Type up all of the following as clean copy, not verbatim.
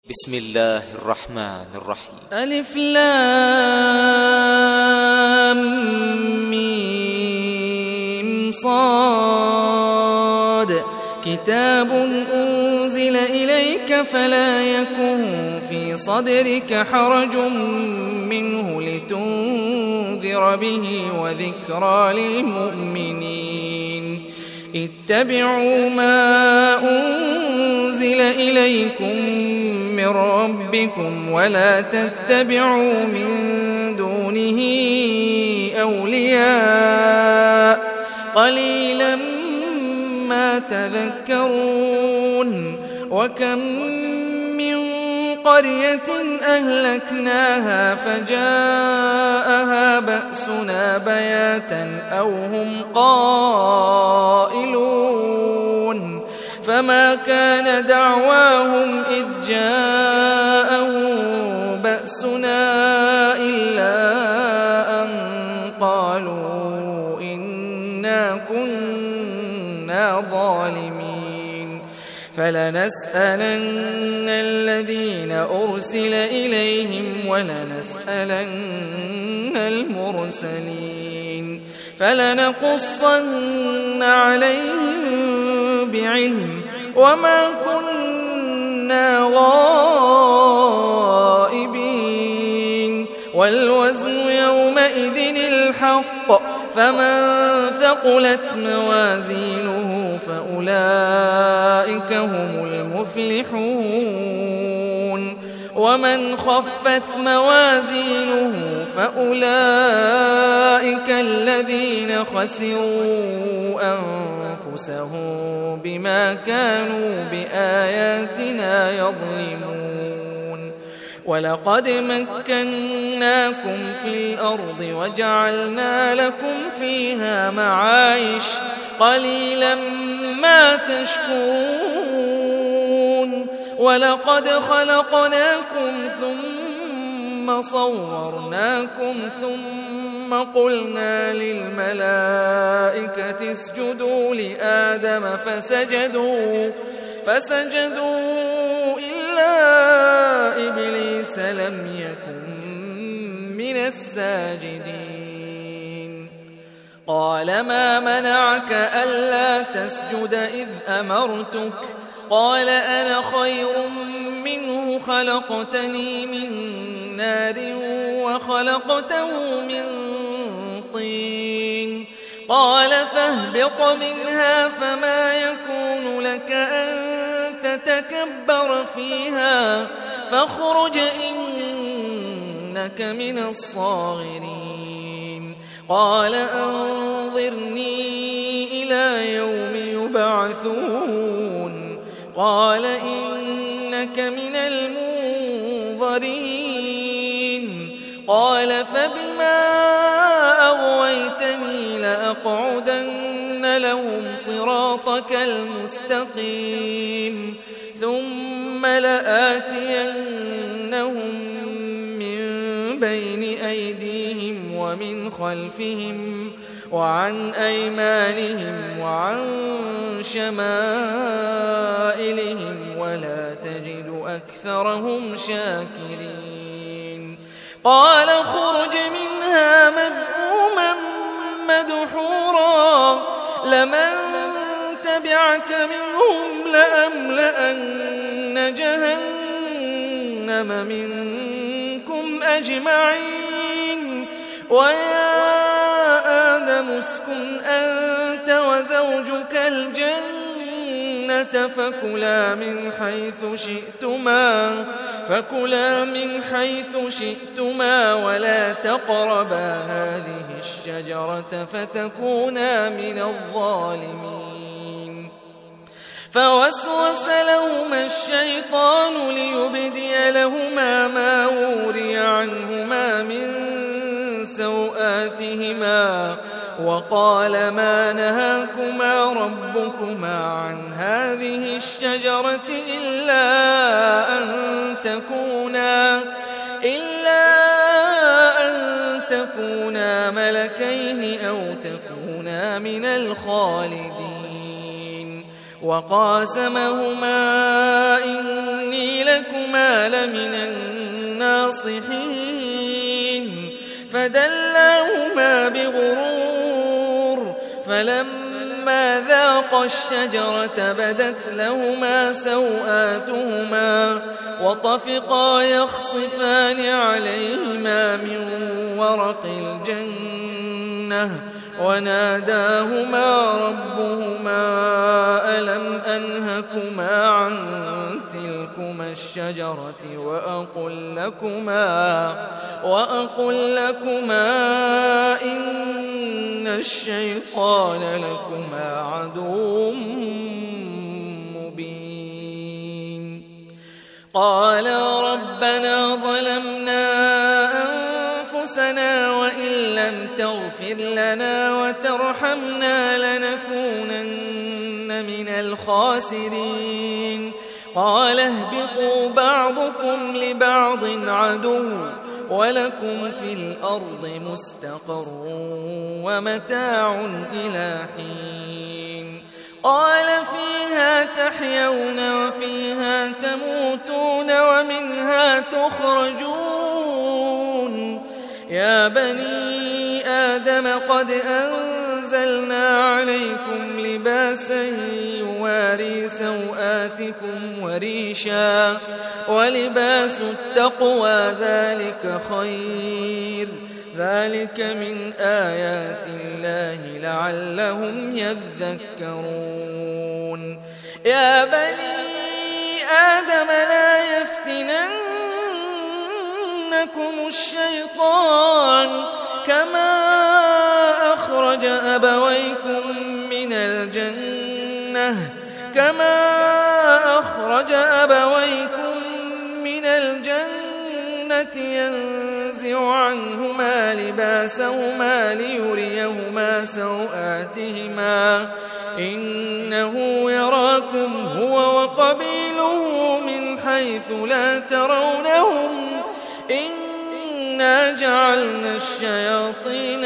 بسم الله الرحمن الرحيم. ألف لام ميم صاد كتاب أنزل إليك فلا يكن في صدرك حرج منه لتنذر به وذكرى للمؤمنين. اتبعوا ما أنزل إليكم من ربكم ولا تتبعوا من دونه أولياء قليلا ما تذكرون. وكم من قرية أهلكناها فجاءها بأسنا بياتا أو هم قائلون فما كان دعواهم إذ جاءهم بأسنا إلا أن قالوا إنا كنا ظالمين. فلنسألن الذين أرسل إليهم ولنسألن المرسلين فلنقصن عليهم بعلم وما كنا غائبين. والوزن يومئذ الحق فمن ثقلت موازينه فأولئك هم المفلحون ومن خفت موازينه فأولئك الذين خسروا أنفسهم بما كانوا بآياتنا يظلمون. ولقد مكناكم في الأرض وجعلنا لكم فيها معايش قليلا ما تشكرون. ولقد خلقناكم ثم صورناكم ثم قلنا للملائكة اسجدوا لآدم فسجدوا إلا إبليس لم يكن من الساجدين. قال ما منعك ألا تسجد إذ أمرتك؟ قال أنا خير منه خلقتني من نار وخلقته من طين. قال فاهبط منها فما يكون لك أن تتكبر فيها فاخرج إنك من الصاغرين. قال أنظرني إلى يوم يبعثون. قال إنك من المنظرين. قال فبما أغويتني لأقعدن لهم صراطك المستقيم ثم لآتينهم من بين أيديهم ومن خلفهم وعن أيمانهم وعن شمائلهم ولا تجد أكثرهم شاكرين. قال اخرج منها مذءوما مدحورا لمن تبعك منهم لأملأن جهنم منكم أجمعين. ويا آدم اسكن أنت وزوجك الجنة فكلا من حيث شئتما ولا تقربا هذه الشجرة فتكونا من الظالمين. فوسوس لهما الشيطان ليبدي لهما ما وري عنهما من سوآتهما وقال ما نهاكما ربكما عن هذه الشجرة إلا أن تكونا ملكين أو تكونا من الخالدين. وقاسمهما إني لكما لمن الناصحين فدلاهما بغرور فلما ذاقا الشجرة بدت لهما سوآتهما وطفقا يخصفان عليهما من ورق الجنة وناداهما ربهما ألم أنهكما عن تلكما الشجرة وأقل لكما إن الشيطان لكما عدو مبين قالا ربنا ظلمنا أنفسنا وإن لم تغفر لنا وترحمنا لنكونن من الخاسرين قال اهبطوا بعضكم لبعض عدو ولكم في الأرض مستقر ومتاع إلى حين قال فيها تحيون وفيها تموتون ومنها تخرجون يا بني آدم قد أنزلنا عليكم لباسا يواري سوآتكم وريشا ولباس التقوى ذلك خير ذلك من آيات الله لعلهم يذكرون يا بني آدم لا يفتننكم الشيطان كما أخرج أبويكم من الجنة ينزع عنهما لباسهما ليريهما سوآتهما إنه يراكم هو وقبيله من حيث لا ترونهم إنا جعلنا الشياطين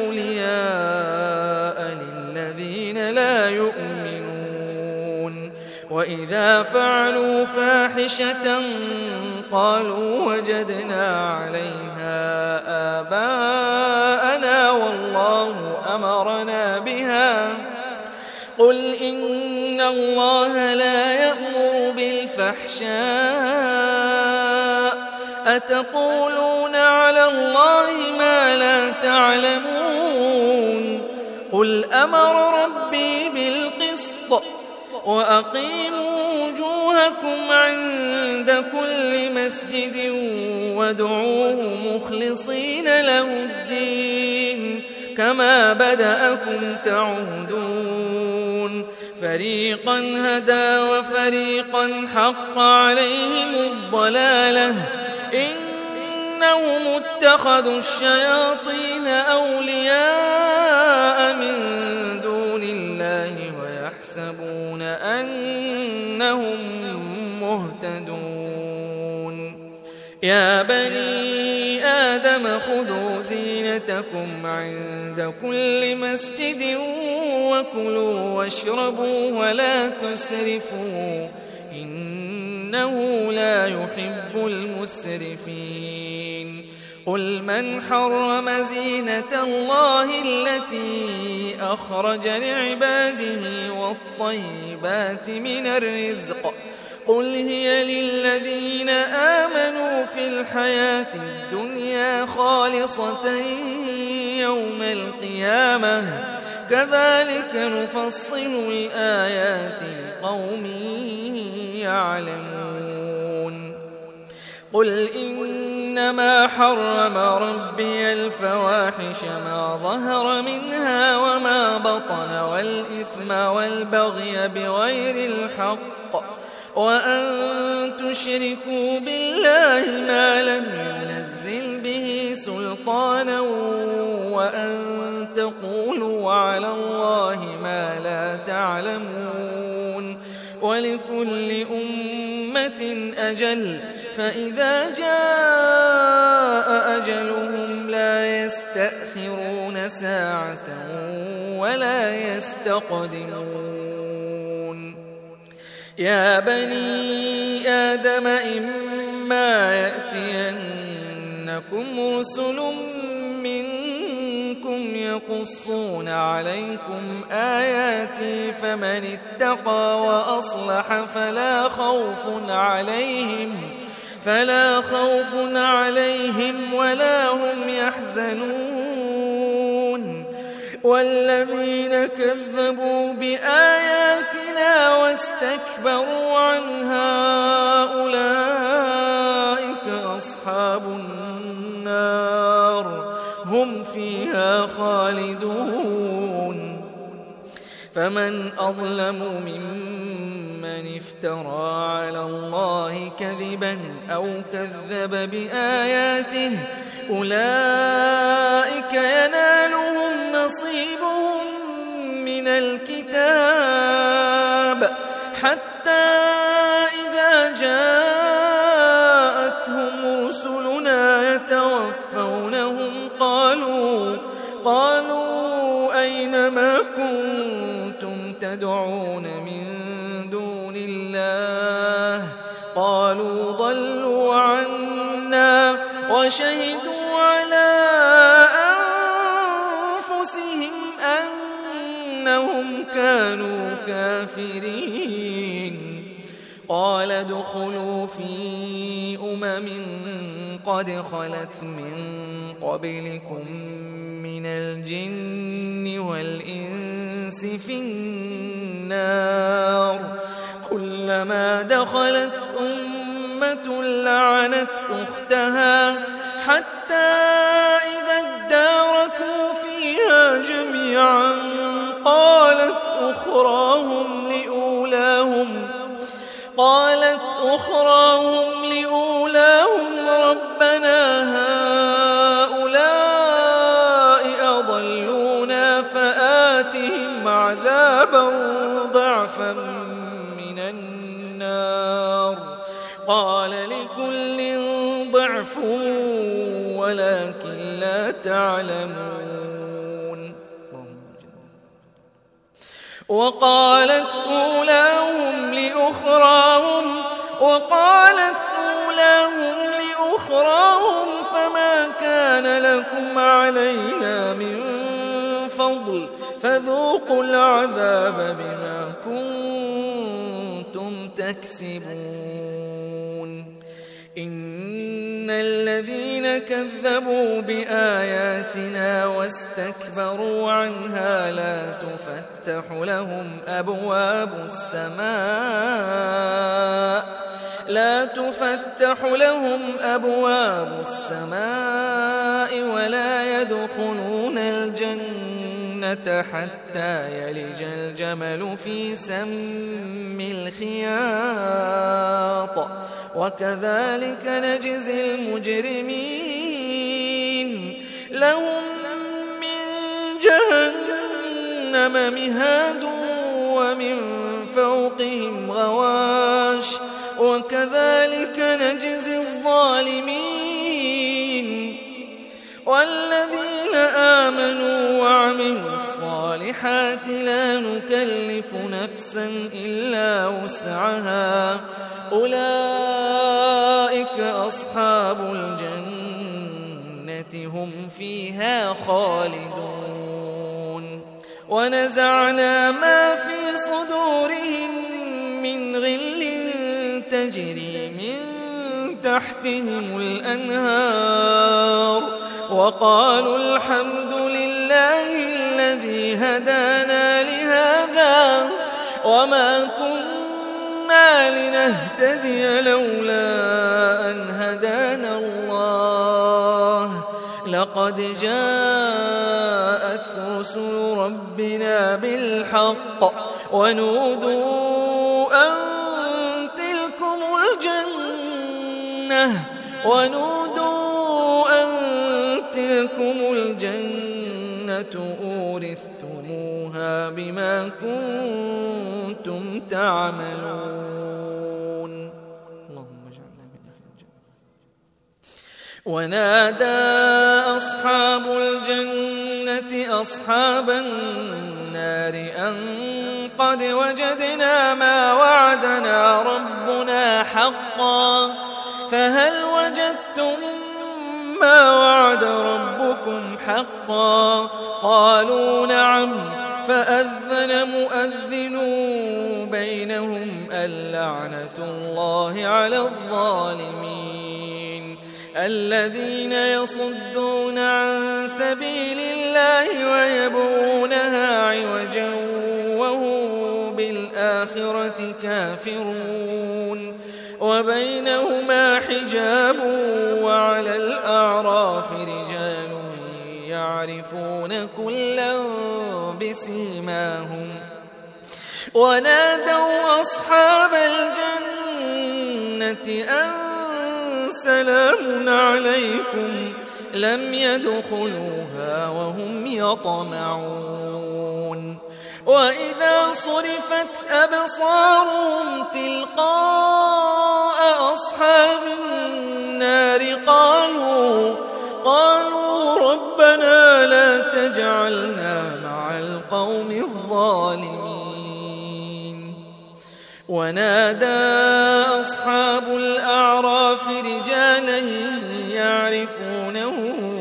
أولياء للذين لا يؤمنون وإذا فعلوا فاحشة قالوا وجدنا عليها آباءنا والله أمرنا بها قل إن الله لا يأمر بالفحشاء أتقولون على الله ما لا تعلمون قل أمر ربي بالقسط وأقيموا وجوهكم عند كل مسجد وادعوه مخلصين له الدين كما بدأكم تعودون فريقا هدى وفريقا حق عليهم الضلالة إنهم اتخذوا الشياطين أولياء من دون الله ويحسبون أنهم مهتدون يا بني آدم خذوا زينتكم عند كل مسجد وكلوا واشربوا ولا تسرفوا إنه لا يحب المسرفين قل من حرم زينة الله التي أخرج لعباده والطيبات من الرزق قل هي للذين آمنوا في الحياة الدنيا خالصة يوم القيامة كذلك نفصل الآيات لقوم يعلمون قل إنما حرم ربي الفواحش ما ظهر منها وما بطن والإثم والبغي بغير الحق وأن تشركوا بالله ما لم ينزل به سلطانا وأن تقولوا على الله ما لا تعلمون ولكل أمة أجل فإذا جاء أجلهم لا يستأخرون ساعة ولا يستقدمون يا بني بني آدم إما يأتينكم رسل منكم يقصون عليكم آياتي فمن اتقى وأصلح فلا خوف عليهم ولا هم يحزنون والذين كذبوا بآياتنا واستكبروا عنها أولئك أصحاب النار هم فيها خالدون فمن أظلم ممن افترى على الله كذبا أو كذب بآياته أولئك ينالهم نصيبهم من الكتاب حتى إذا جاءتهم رسلنا يتوفونهم قالوا أين ما كنتم تدعون من دون الله قالوا ضلوا عنا وشهدوا على أنفسهم أنهم كانوا كافرين قال ادخلوا في قد خلت من قبلكم من الجن والإنس في النار كلما دخلت أمة لعنت أختها حتى إذا اداركوا فيها جميعا قالت أخراهم لأولاهم ربنا هؤلاء أضلونا فآتهم عذابا ضعفا من النار قال لكل ضعف ولكن لا تعلمون وقالت أولاهم لأخراهم فما كان لكم علينا من فضل فذوقوا العذاب بما كنتم تكسبون إن الذين كذبوا بآياتنا واستكبروا عنها لا تفتح لهم أبواب السماء ولا يدخلون الجنة حتى يلج الجمل في سم الخياط وكذلك نجزي المجرمين لهم من جهنم مهاد ومن فوقهم غواش وكذلك نجزي الظالمين والذين آمنوا وعملوا الصالحات لا نكلف نفسا إلا وسعها أولئك أصحاب الجنة هم فيها خالدون ونزعنا ما في صدورهم من غل تجري من تحتهم الأنهار وقالوا الحمد لله الذي هدانا لهذا وما كنا لنهتدي لولا أن هدانا الله لقد جاءت رسل ربنا بالحق ونودوا أن تلكم الجنة أورثتموها بما كنتم تعملون اللهم اجعلنا من أهل الجنة ونادى أصحاب الجنة أصحاب النار أن قد وجدنا ما وعدنا ربنا حقا فهل وجدتم ما وعد ربكم حقا قالوا نعم فأذن مؤذن بينهم اللعنة الله على الظالمين الذين يصدون عن سبيل الله ويبغونها عوجا وهم بالآخرة كافرون وبينهما حجاب وعلى الأعراف رجال يعرفون كلا بسيماهم ونادوا أصحاب الجنة أن سلام عليكم لم يدخلوها وهم يطمعون وإذا صرفت أبصارهم تلقاء أصحاب النار قالوا ربنا لا تجعلنا مع القوم الظالمين ونادى أصحاب الأعراف رجالا يعرفونه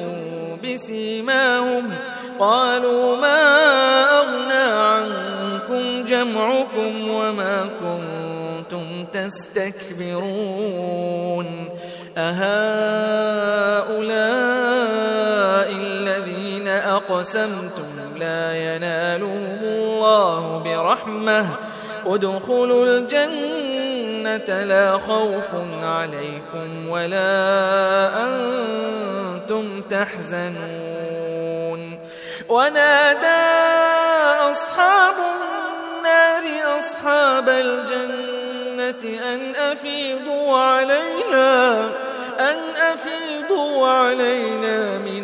بسيماهم قالوا ما أغنى عنكم جمعكم وما كنتم تستكبرون أهؤلاء الذين أقسمتم لا ينالهم الله برحمة ادخلوا الجنة لا خوف عليكم ولا أنتم تحزنون ونادى أصحاب النار أصحاب الجنة أن أفيضوا علينا من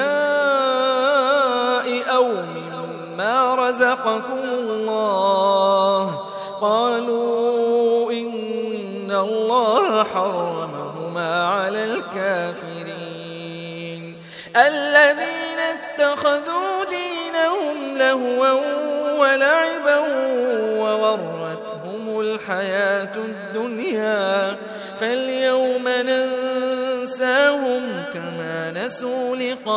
الماء أو مما رزقكم الله قالوا إن الله حرمهما على الكافرين الذين اتخذوا دينهم لهوا ولعبا وغرتهم الحياة الدنيا فاليوم ننساهم كما نسوا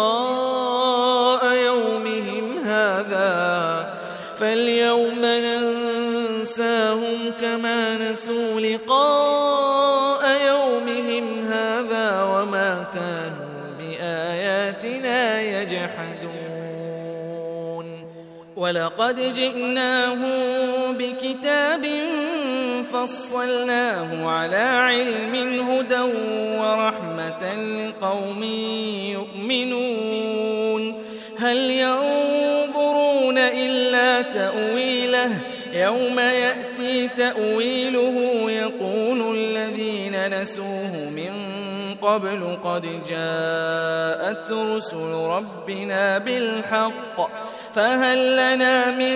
لقاء يومهم هذا وما كانوا بآياتنا يجحدون ولقد جئناهم بكتاب فصلناه على علم هدى ورحمة لقوم يؤمنون هل ينظرون إلا تأويله يوم يأتي تأويله يقول الذين نسوه من قبل قد جاءت رسل ربنا بالحق فهل لنا من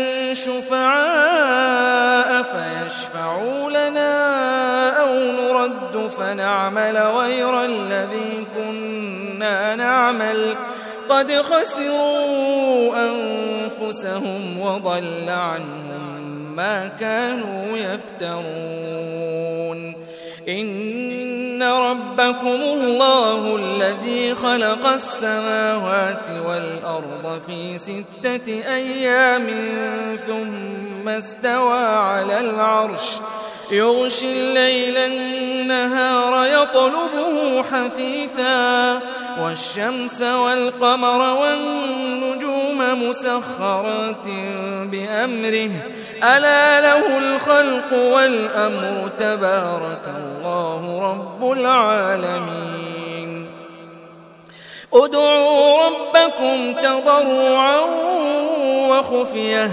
شفعاء فيشفعوا لنا أو نرد فنعمل غير الذي كنا نعمل قد خسروا أنفسهم وضل عنهم ما كانوا يفترون إن ربكم الله الذي خلق السماوات والأرض في 6 أيام ثم استوى على العرش يغشي الليل النهار يطلبه حثيثا والشمس والقمر والنجوم مسخرات بأمره ألا له الخلق والأمر تبارك الله رب العالمين ادعوا ربكم تضرعا وخفية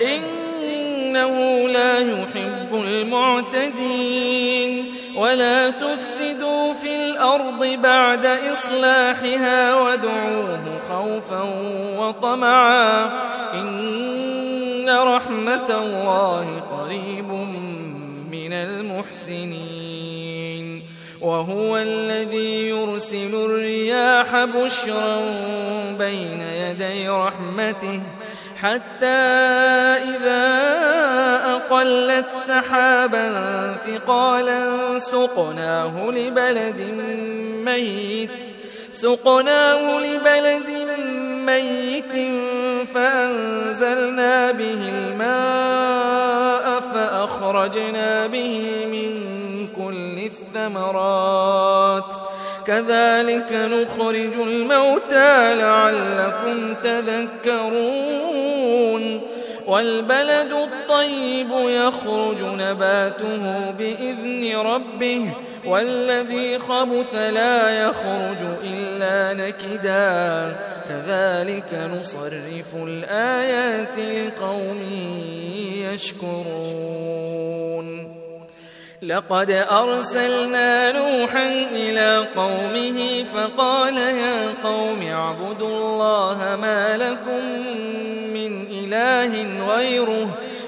إنه لا يحب المعتدين ولا تفسدوا في الأرض بعد إصلاحها وادعوه خوفا وطمعا إن رحمة الله قريب من المحسنين وهو الذي يرسل الرياح بشرا بين يدي رحمته حتى إذا فأقلت سحابا ثقالا سقناه لبلد ميت فأنزلنا به الماء فأخرجنا به من كل الثمرات كذلك نخرج الموتى لعلكم تذكرون والبلد الطيب يخرج نباته بإذن ربه والذي خبث لا يخرج إلا نكدا كذلك نصرف الآيات لقوم يشكرون لقد أرسلنا نوحا إلى قومه فقال يا قوم اعبدوا الله ما لكم من إله غيره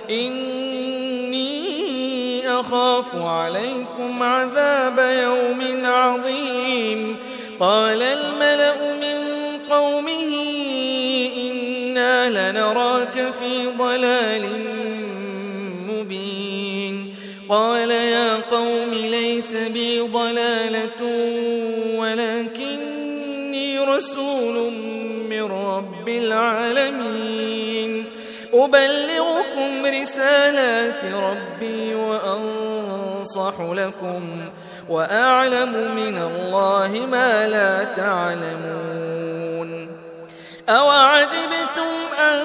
إني أخاف عليكم عذاب يوم عظيم قال الملأ من قومه إنا لنراك في ضلال مبين قال يا قوم ليس بي ضلالة ولكني رسول من رب العالمين أبلغكم رسالات ربي وأنصح لكم وأعلم من الله ما لا تعلمون أوعجبتم أن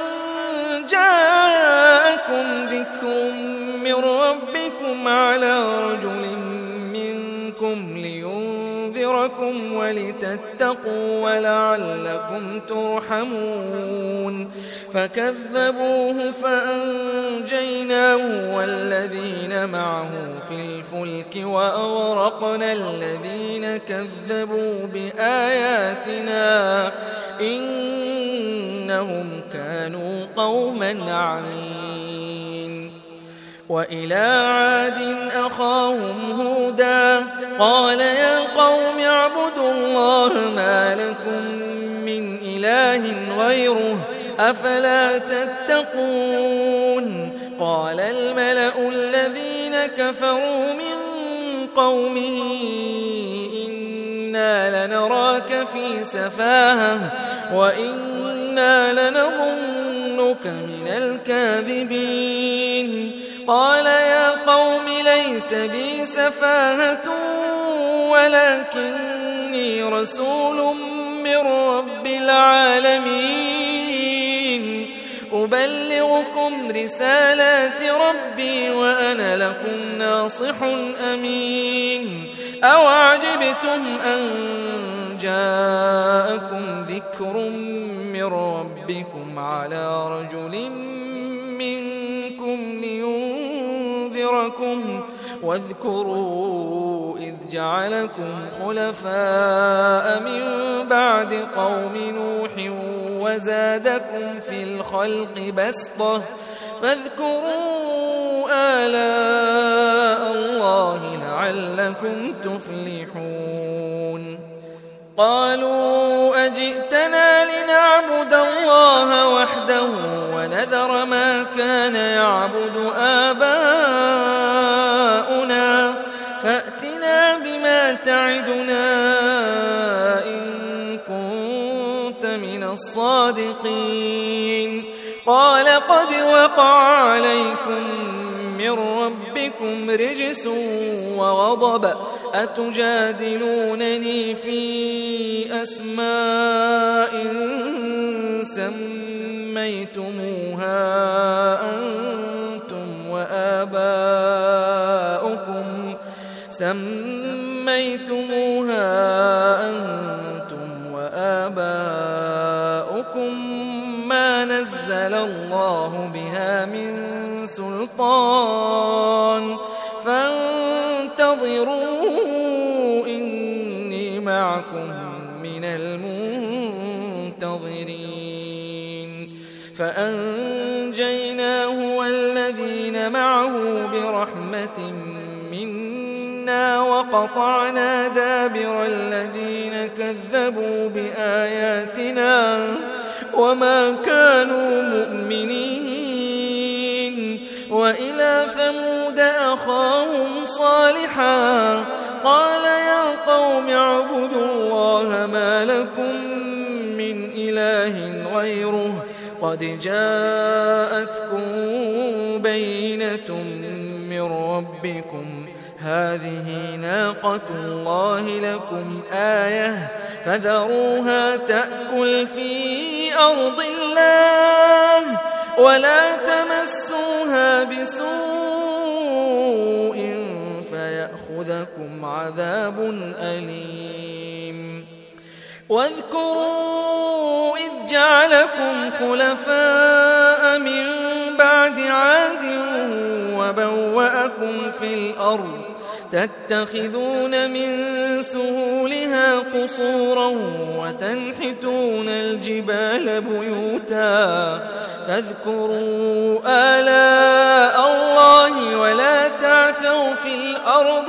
جاءكم ذكر من ربكم على رجل منكم لينذركم ولتتقوا ولعلكم ترحمون فكذبوه فأنجيناه والذين معه في الفلك وأغرقنا الذين كذبوا بآياتنا إنهم كانوا قوما عمين وإلى عاد أخاهم هودا قال يا قوم اعبدوا الله ما لكم من إله غيره أفلا تتقون قال الملأ الذين كفروا من قومه إنا لنراك في سفاهة وإنا لنظنك من الكاذبين قال يا قوم ليس بي سفاهة ولكني رسول من رب العالمين أبلغكم رسالات ربي وأنا لكم ناصح أمين أوعجبتم أن جاءكم ذكر من ربكم على رجل منكم لينذركم واذكروا إذ جعلكم خلفاء من بعد قوم نوح وزادكم في الخلق بسطة فاذكروا آلاء الله لعلكم تفلحون قالوا أجئتنا لنعبد الله وحده ونذر ما كان يعبد آباؤنا فأتنا بما تعدنا إن كنت من الصادقين قال قد وقع عليكم من ربكم رجس وغضب أتجادلونني في أسماء سميتموها أنتم وآباؤكم ما نزل الله بها من سلطان فانتظروا إني معكم من المنتظرين فأنجيناه والذين معه برحمة منا وقطعنا دابر الذين كذبوا بآياتنا وما كانوا مؤمنين وإلى ثمود أخاهم صالحا قال يا قوم اعبدوا الله ما لكم من إله غيره قد جاءتكم بينة من ربكم هذه ناقة الله لكم آية فذروها تأكل في أرض الله ولا تمسوها بسوء فيأخذكم عذاب أليم واذكروا إذ جعلكم خلفاء من بعد عاد وبوأكم في الأرض تتخذون من سهولها قصورا وتنحتون الجبال بيوتا فاذكروا آلاء الله ولا تعثوا في الأرض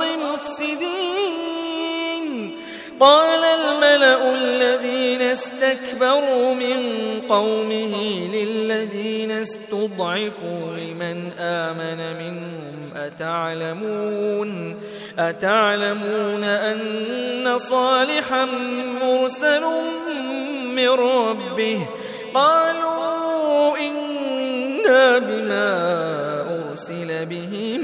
مفسدين قال الملأ الذين استكبروا من قومه للذين استضعفوا لمن آمن منهم أتعلمون أن صالحا مرسل من ربه قالوا إنا بما أرسل به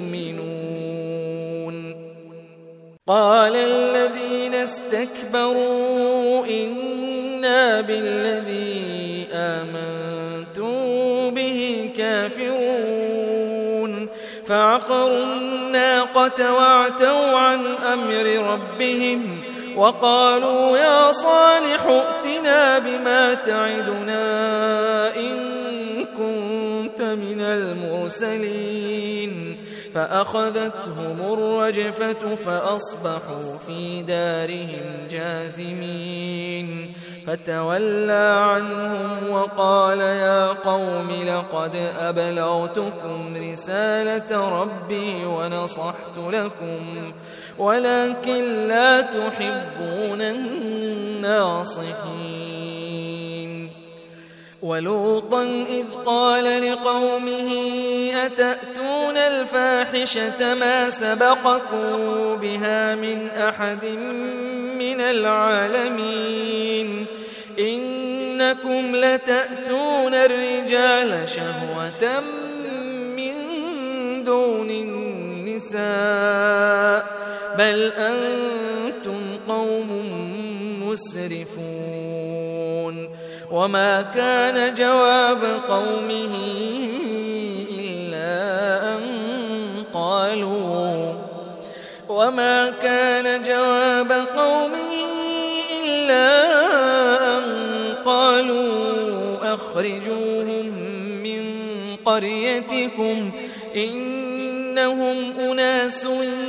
مؤمنون قال الذين استكبروا إنا بالذي آمنتم به كافرون فعقروا الناقة وعتوا عن أمر ربهم وقالوا يا صالح ائتنا بما تعدنا إن كنت من المرسلين فأخذتهم الرجفة فأصبحوا في دارهم جاثمين فتولى عنهم وقال يا قوم لقد أبلغتكم رسالة ربي ونصحت لكم ولكن لا تحبون الناصحين ولوطا إذ قال لقومه أتأتون الفاحشة ما سبقكم بها من أحد من العالمين إنكم لتأتون الرجال شهوة من دون النساء بل أنتم قوم مسرفون وما كان جواب قومه إلا أن قالوا أخرجوهم من قريتكم إنهم أناس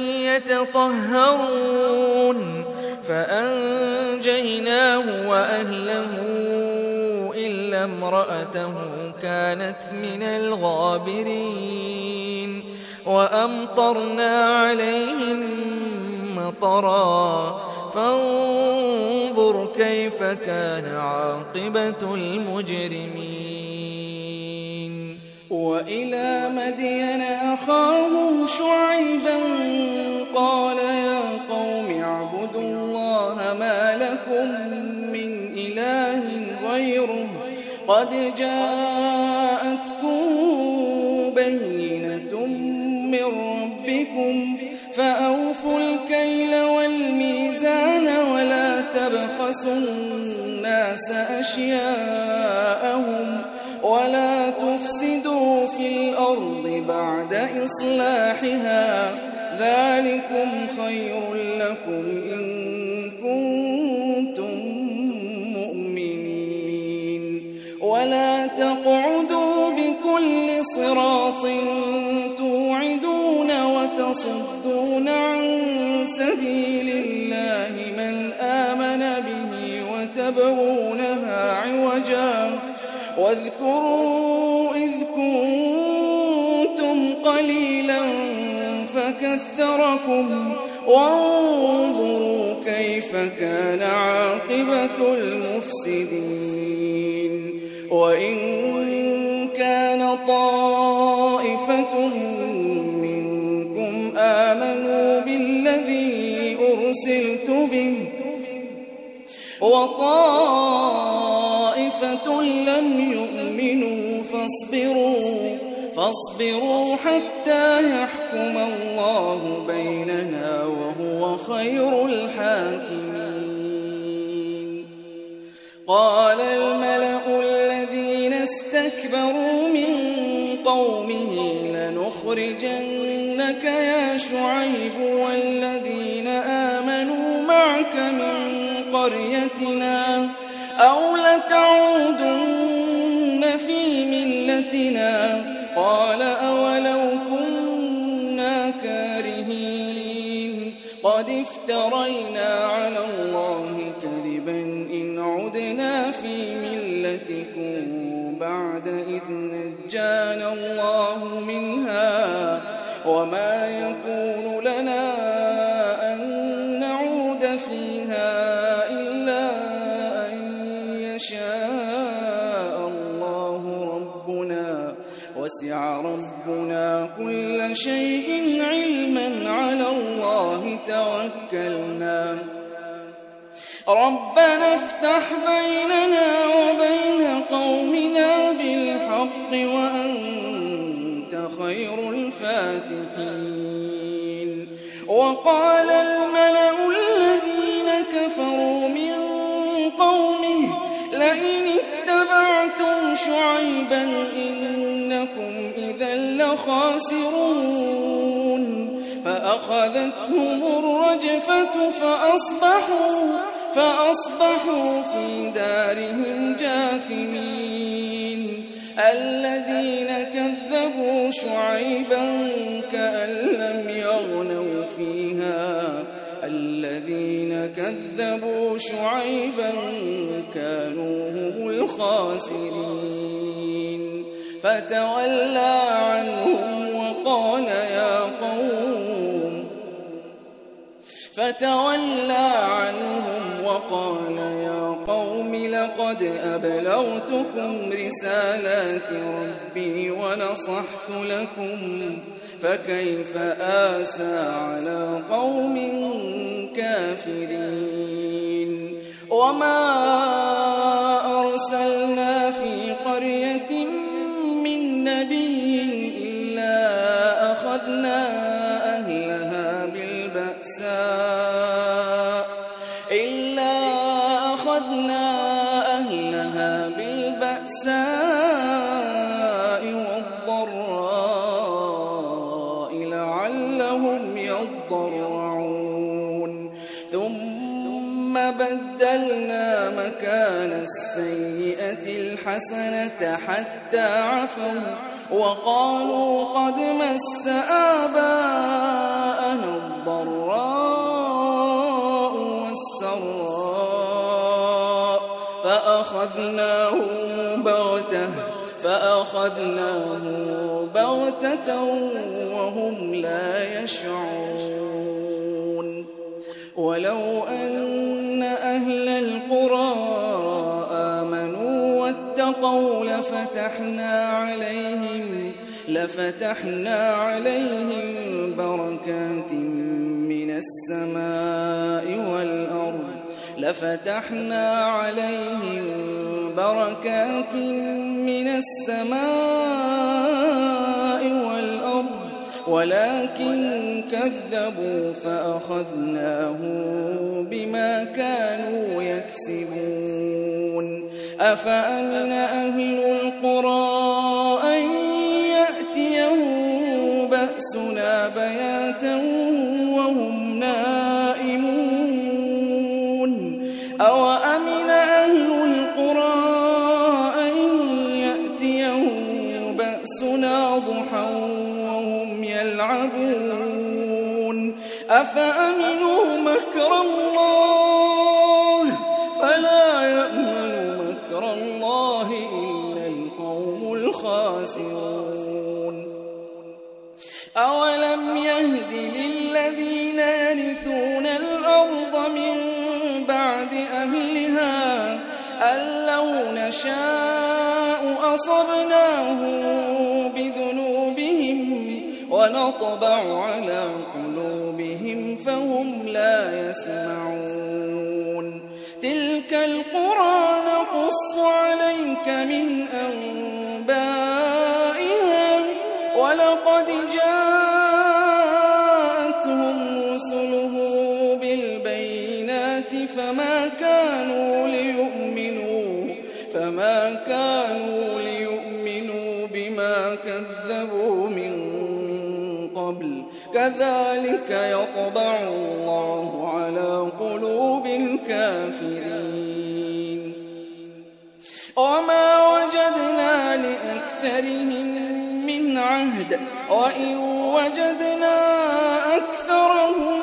يتطهرون فأنجيناه وأهله إلا امرأته كانت من الغابرين وأمطرنا عليهم مطرا فانظر كيف كان عاقبة المجرمين وإلى مدين أخاهم شعيبا قال يا قوم اعبدوا الله ما لكم من إله غيره قد جاءتكم بينة من ربكم فأوفوا الكيل والميزان ولا تبخسوا الناس أشياءهم ولا تفسدوا في الأرض بعد إصلاحها ذلكم خير لكم إن كنتم مؤمنين ولا تقعدوا بكل صراط توعدون وتصدون عن سبيل الله من آمن به وتبغونها عوجا واذكروا إذ كنتم قليلا فكثركم وانظروا كيف كان عاقبة المفسدين وإن كان طائفة وطائفة لم يؤمنوا فاصبروا حتى يحكم الله بيننا وهو خير الحاكمين. قال الملأ الذين استكبروا من قومه لنخرجنك يا شعيب والذين آمنوا معك من قريتنا أو لتعودن في ملتنا. قال أولو كنا كارهين قد افترينا على الله كذبا إن عدنا في ملتكم بعد إذ نجانا الله منها وما يكون لنا أن نعود فيها إلا أن يشاء الله ربنا وسع ربنا كل شيء علما على الله توكلنا. ربنا افتح بيننا وبين قومنا بالحق وأنت خير الفاتحين. وقال الملأ الذين كفروا من قومه لئن اتبعتم شعيبا إنكم إذا لخاسرون. فأخذتهم الرجفة فأصبحوا في دارهم جاثمين. الذين كذبوا شعيبا كأن لم يغنوا فيها الذين كذبوا شعيبا كانوا هم الخاسرين. فتولى عنهم وقال يا قوم لقد أبلغتكم رسالات ربي ونصحت لكم فكيف آسى على قوم كافرين. وما أرسلنا في قرية من نبي إلا أخذنا أهلها بالبأساء والضراء لعلهم يضرعون. ثم بدلنا مكان السيئة الحسنة حتى عفوا وقالوا قد مس آباءنا الضراء والسراء فأخذناهم بغتة وهم لا يشعرون. ولو أن أهل القرى آمنوا واتقوا لفتحنا عليهم بركات من السماء والأرض ولكن كذبوا فأخذناهم بما كانوا يكسبون. أفأمن أهل القرى أن يأتيهم بأسنا بياتا وهم نائمون. أوأمن أهل القرى أن يأتيهم بأسنا ضحى وهم يلعبون. أفأمنوا مكر الله فلا يأمن مكر الله إلا القوم الخاسرون. أولم يهد للذين يرثون الأرض من بعد أهلها أن لو نشاء أصبناهم بذنوبهم ونطبع على قلوبهم فهم لا يسمعون. تلك القرى نقص عليك من أنبائها ولقد جاءتهم رسله بالبينات فما كانوا ليؤمنوا بما كذبوا من قبل كذلك يطبع الله على قلوب الكافرين وما وجدنا لأكثرهم من عهد وإن وجدنا أكثرهم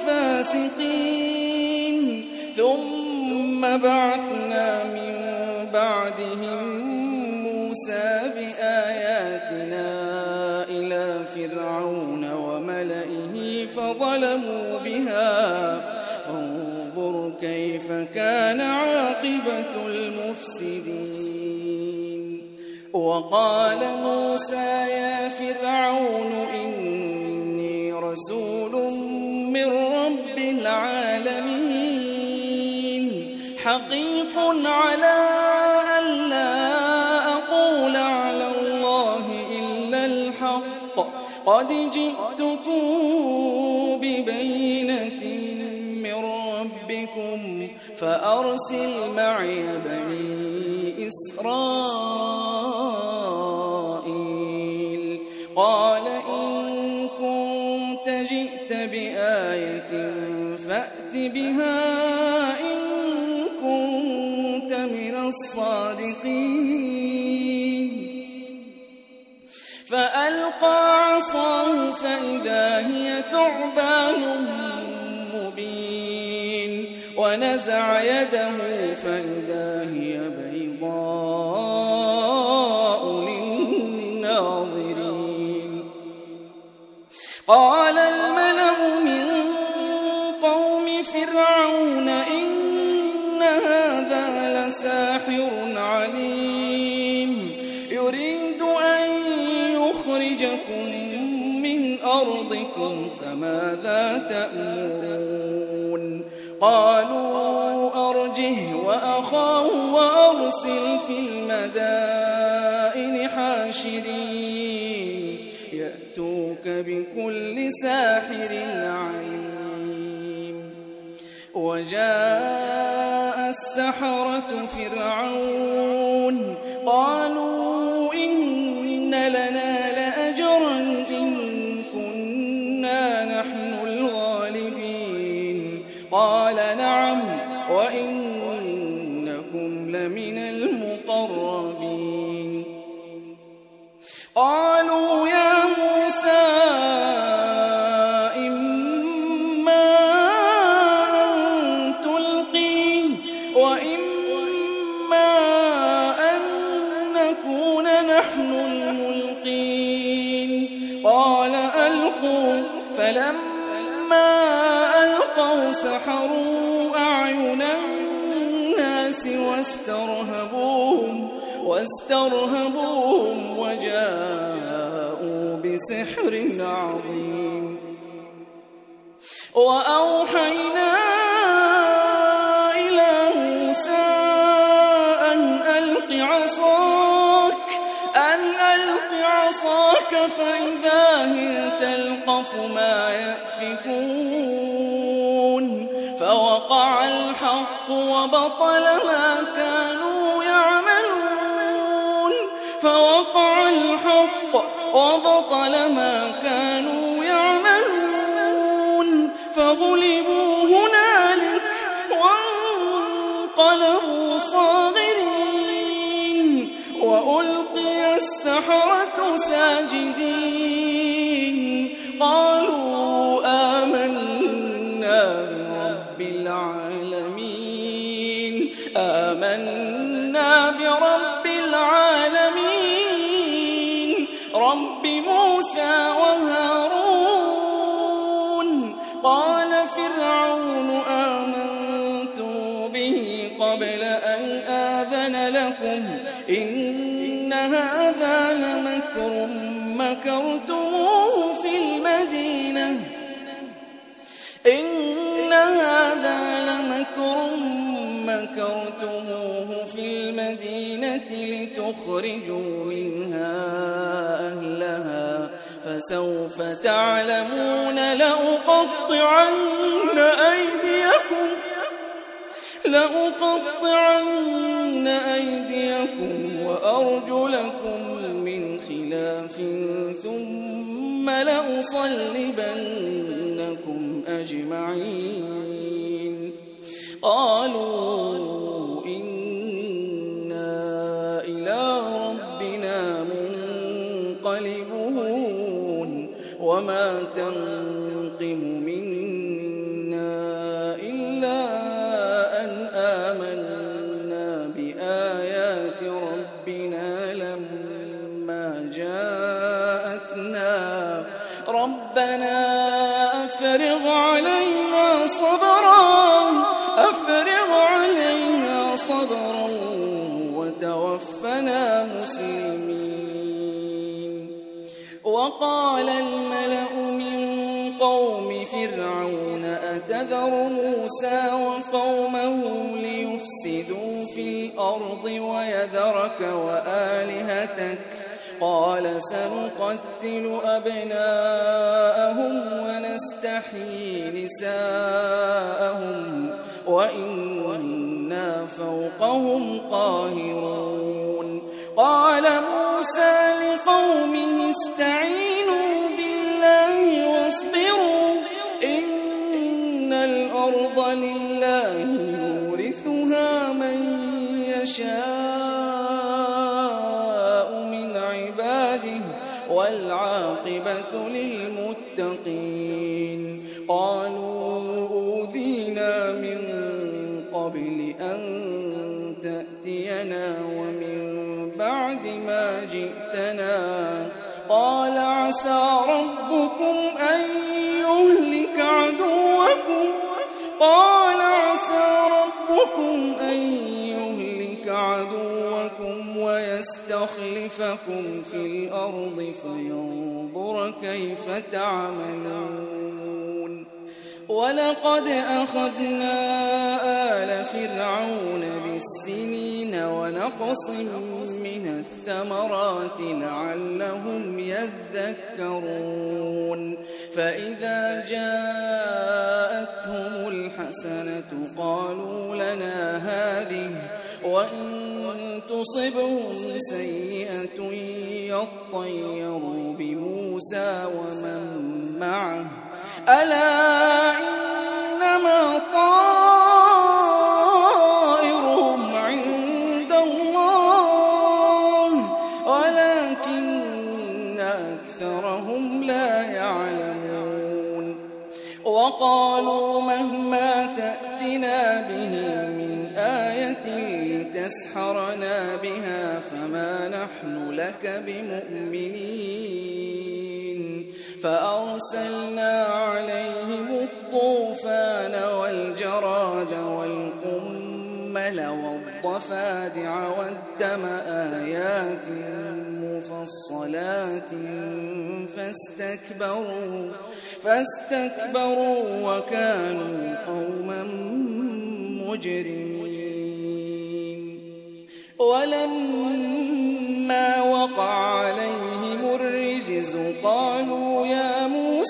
لفاسقين ثم بعثنا من بعدهم موسى بآياتنا إلى فرعون وملئه فظلموا بها فانظر كيف كان عاقبة المفسدين وقال موسى يا فرعون إني رسول من رب العالمين حقيق على ألا أقول على الله إلا الحق قد جئتكم ببينة من ربكم فأرسل معي بني إسرائيل قال إن كنت جئت بآية فأت بها إن كنت من الصادقين فألقى عصاه فإذا هي ثعبان مبين ونزع يده فإذا هي بيضاء للناظرين قال الملأ من قوم فرعون إن هذا لساحر عليم يريد أن يخرجكم من أرضكم فماذا تأمرون قالوا أرجه وأخاه وأرسل في المدائن حاشرين يأتوك بكل ساحر عليم وجاء السحرة فرعون قالوا إن لنا لأجرا إن كنا نحن الغالبين قال نعم وإنكم لمن المقربين قالوا يا موسى إما أن تلقي وإما أن نكون نحن الملقين قال ألقوا فلما ألقوا سحروا أعين الناس واسترهبوهم وجاءوا بسحر عظيم وأوحينا إلى موسى أن ألق عصاك فإذا هي تلقف ما يأفكون فوقع الحق وبطل ما كانوا يعملون فغلبوا هنالك وانقلبوا صاغرين وألقي السحرة ساجدين قالوا آمنا برب العالمين رب موسى وهارون قال فرعون آمنتم به قبل أن آذن لكم إن هذا لمكر مكرتموه في المدينة مكرتموه في المدينة لتخرجوا منها أهلها فسوف تعلمون. لأقطعن أيديكم وأرجلكم من خلاف ثم لأصلبنكم أجمعين. قالوا إنا إلى ربنا منقلبون وما تنقم منا إلا أن آمنا بآيات ربنا لما جاءتنا. ربنا أفرغ علينا صبرا وتوفنا مسلمين. وقال الملأ من قوم فرعون أتذر موسى وقومه ليفسدوا في الأرض ويذرك وآلهتك قال سنقتل أبناءهم ونستحيي نساءهم وإنا فوقهم قاهرون. قال موسى لقومه استعينوا بالله واصبروا إن الأرض لله يورثها من يشاء من عباده والعاقبة للمتقين. قالوا أوذينا من قبل أن تأتينا ومن بعد ما جئتنا. قال عسى ربكم أن يهلك عدوكم ويستخلفكم في الأرض فينظر كيف تعملون. ولقد أخذنا آل فرعون بالسنين ونقص من الثمرات لعلهم يذكرون. فإذا جاءتهم الحسنة قالوا لنا هذه وإن تصبهم سيئة يطيروا بموسى ومن معه ألا إنما طائرهم عند الله ولكن أكثرهم لا يعلمون. وقالوا مهما تأتنا به من آية لتسحرنا بها فما نحن لك بمؤمنين. فأرسلنا عليهم الطوفان والجراد والقمل والضفادع والدم آيات مفصلات فاستكبروا وكانوا قوما مجرمين. ولما وقع عليهم الرجز قالوا يا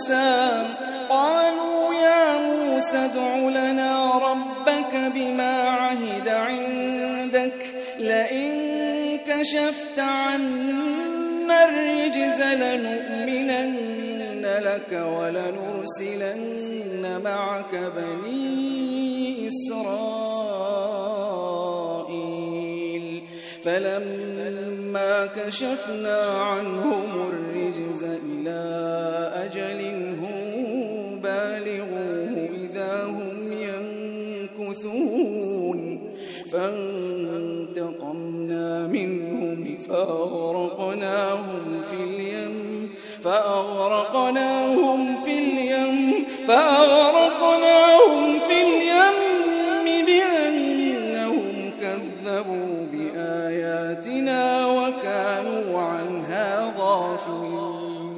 موسى ادع لنا ربك بما عهد عندك لئن كشفت عنا الرجز لنؤمنن لك ولنرسلن معك بني إسرائيل. فلما كشفنا عنهم الرجز إلى أجل هم بالغوه إذا هم ينكثون. فانتقمنا منهم فأغرقناهم في اليم بأنهم كذبوا بآياتنا وكانوا عنها غافلين.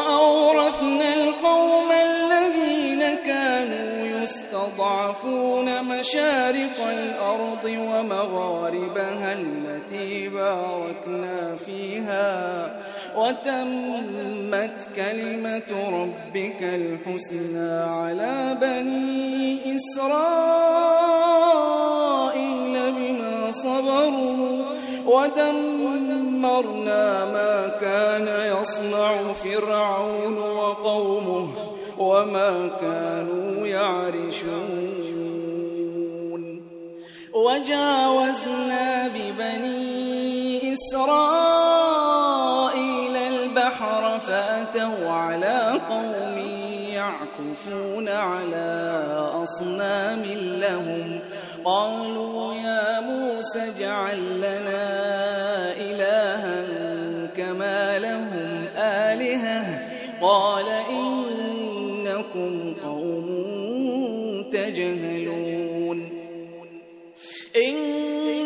وأورثنا القوم الذين كانوا يستضعفون مشارق الأرض ومغاربها التي باركنا فيها وتمت كلمة ربك الحسنى على بني إسرائيل بما صبروا ودمرنا ما كان يصنع فرعون وقومه وما كانوا يعرشون وجاوزنا ببني إسرائيل البحر فأتوا على قوم يعكفون على أصنام لهم قالوا يا موسى اجعل لنا إلها كما لهم آلهة قال إنكم قوم تجهلون إن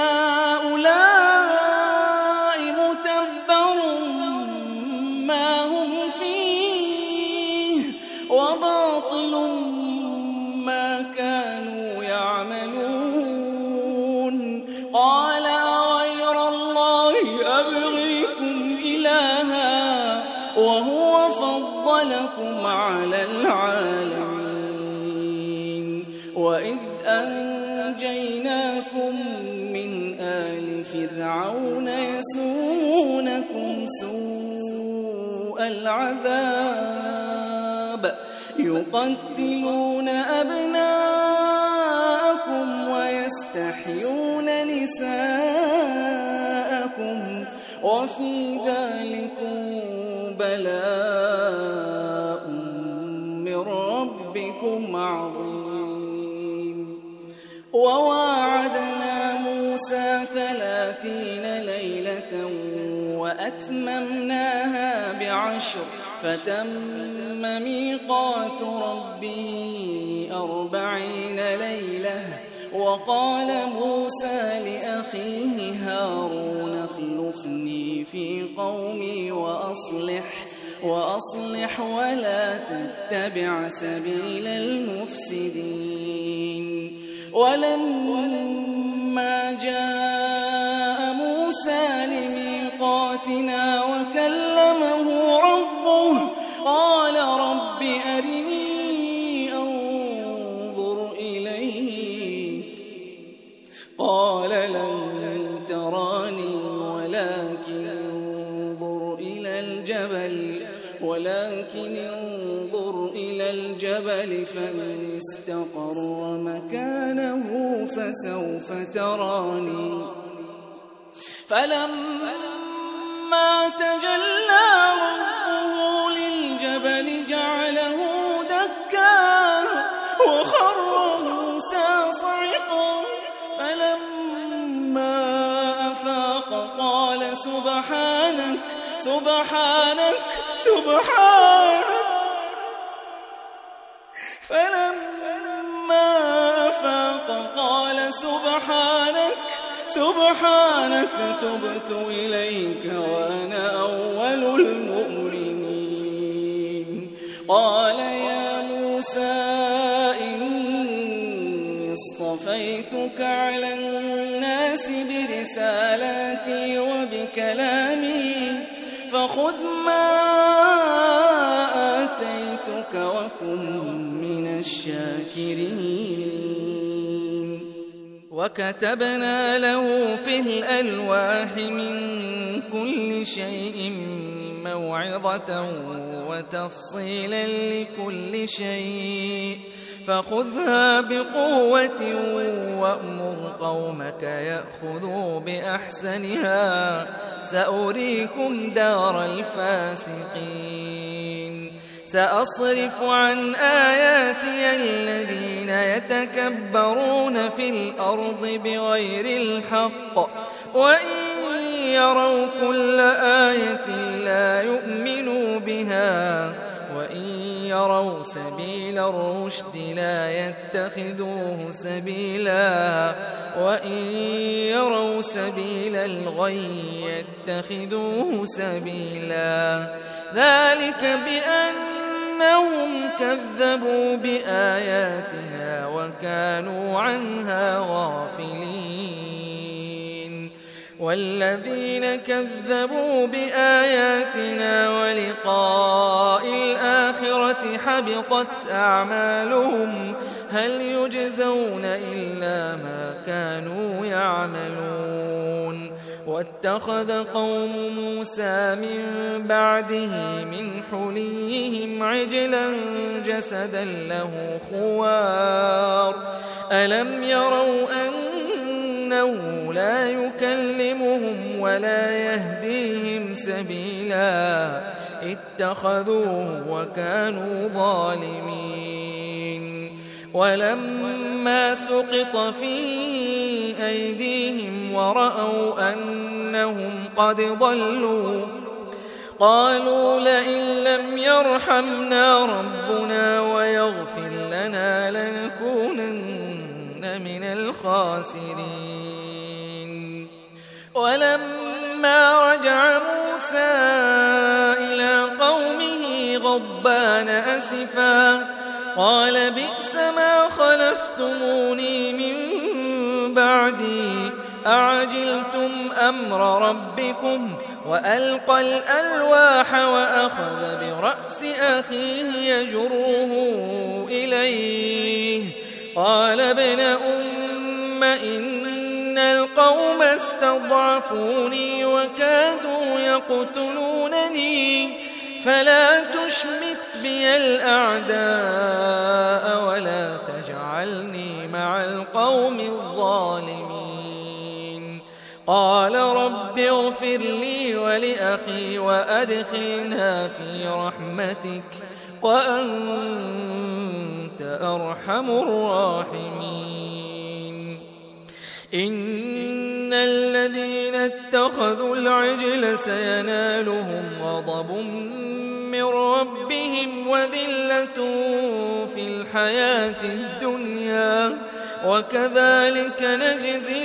هؤلاء متبر ما هم فيه وباطل ما كانوا يعملون قال غير الله أبغيكم إلها وهو فضلكم على العالمين وإذ أنجيناكم من آل فرعون يسومونكم سوء العذاب يقتلون أبناءكم ويستحيون نساءكم وفي ذلكم بلاء من ربكم عظيم وواعدنا موسى 30 ليلة وأتممناها ب10 فتم ميقات ربي 40 ليلة وقال موسى لأخيه هارون اخلفني في قومي وأصلح ولا تتبع سبيل المفسدين ولما جاء موسى لميقاتنا وكلمه ربه قال رب أرني أنظر إليك قال لن تراني ولكن انظر إلى الجبل فإن استقر مكانه فسوف تراني فلما تجلى ربه للجبل جعله دكا وخر موسى صعقا فلما أفاق قال سبحانك فلما أفاق قال سبحانك تبت إليك وأنا أول المؤمنين قال يا موسى إني اصطفيتك على الناس برسالاتي وبكلامي فخذ ما آتيتك وكن من الشاكرين وكتبنا له في الألواح من كل شيء موعظة وتفصيلا لكل شيء فخذها بقوة وأمر قومك يأخذوا بأحسنها سأريكم دار الفاسقين سأصرف عن آياتي الذين يتكبرون في الأرض بغير الحق وإن يروا كل آية لا يؤمنوا بها وإن يروا سبيل الرشد لا يتخذوه سبيلا وإن يروا سبيل الغي يتخذوه سبيلا ذلك بأن إنهم كذبوا بآياتنا وكانوا عنها غافلين والذين كذبوا بآياتنا ولقاء الآخرة حبطت أعمالهم هل يجزون إلا ما كانوا يعملون واتخذ قوم موسى من بعده من حليهم عجلا جسدا له خوار ألم يروا أنه لا يكلمهم ولا يهديهم سبيلا اتخذوه وكانوا ظالمين ولما سقط في أيديهم ورأوا أنهم قد ضلوا قالوا لئن لم يرحمنا ربنا ويغفر لنا لنكونن من الخاسرين ولما رجع موسى إلى قومه غضبان أسفا قال بئس ما خلفتموني من بعدي أعجلتم أمر ربكم وألقى الألواح وأخذ برأس أخيه يجره إليه قال ابن أم إن القوم استضعفوني وكادوا يقتلونني فلا تشمت بي الأعداء ولا تجعلني مع القوم الظالمين قال رب اغفر لي ولأخي وأدخلنا في رحمتك وأنت أرحم الراحمين إن الذين اتخذوا العجل سينالهم غضب من ربهم وذلة في الحياة الدنيا وكذلك نجزي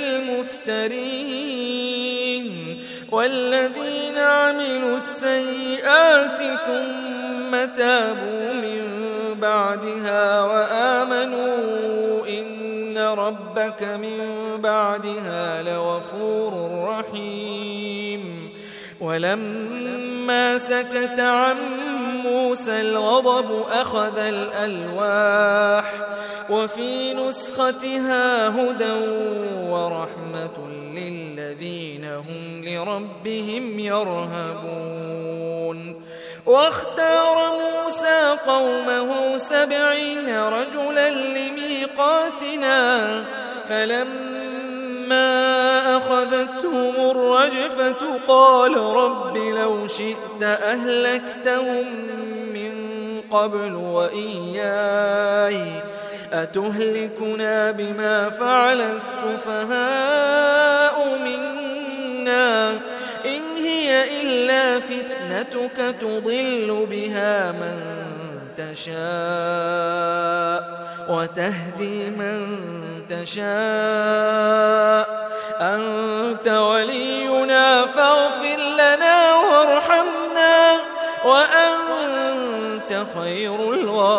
المفترين والذين عملوا السيئات ثم تابوا من بعدها وآمنوا إن ربك من بعدها لغفور رحيم ولما سكت عن موسى الغضب أخذ الألواح وفي نسختها هدى ورحمة للذين هم لربهم يرهبون واختار موسى قومه 70 رجلا لميقاتنا فلما أخذتهم الرجفة قال رب لو شئت أهلكتهم من قبل وإياي أتهلكنا بما فعل السفهاء منا إن هي إلا فتنتك تضل بها من تشاء وتهدي من تشاء أنت ولينا فاغفر لنا وارحمنا وأنت خير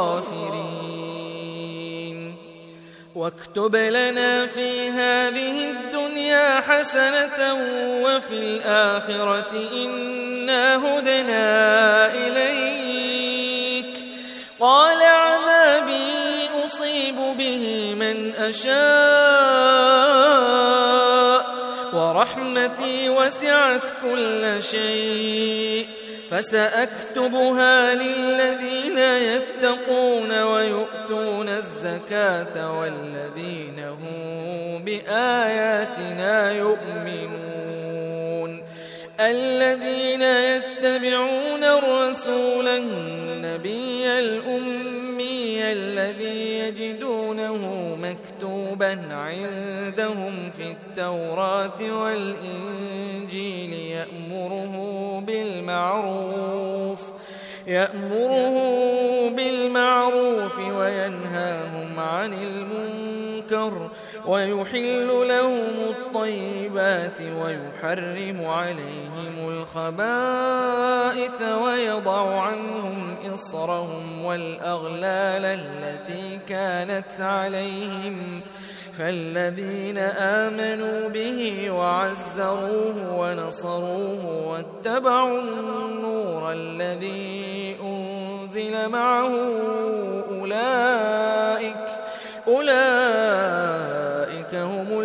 الغافرين واكتب لنا في هذه الدنيا حسنة وفي الآخرة إنا هدنا إليك قال عذابي أصيب به من أشاء ورحمتي وسعت كل شيء فسأكتبها للذين يتقون ويؤتون الزكاة والذين هم بآياتنا يؤمنون الذين يتبعون الرسول النبي الأمي الذي يجدونه مكتوبا عندهم في التوراة والإنجيل يأمره بالمعروف وينهاهم عن المنكر المنكر ويحل لهم الطيبات ويحرم عليهم الخبائث ويضع عنهم إصرهم والأغلال التي كانت عليهم فالذين آمنوا به وعزروه ونصروه واتبعوا النور الذي أنزل معه أولئك هم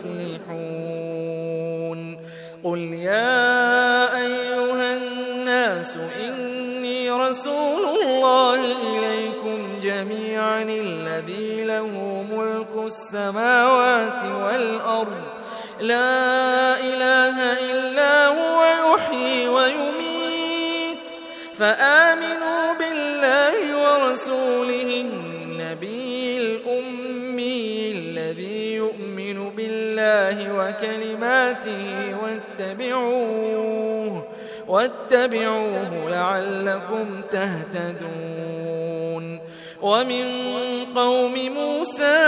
المفلحون. قل يا أيها الناس إني رسول الله إليكم جميعا الذي له ملك السماوات والأرض لا إله إلا هو يحيي ويميت فآمنوا بالله ورسوله النبي الأمي الذي يؤمن بالله وكلماته واتبعوه لعلكم تهتدون. ومن قوم موسى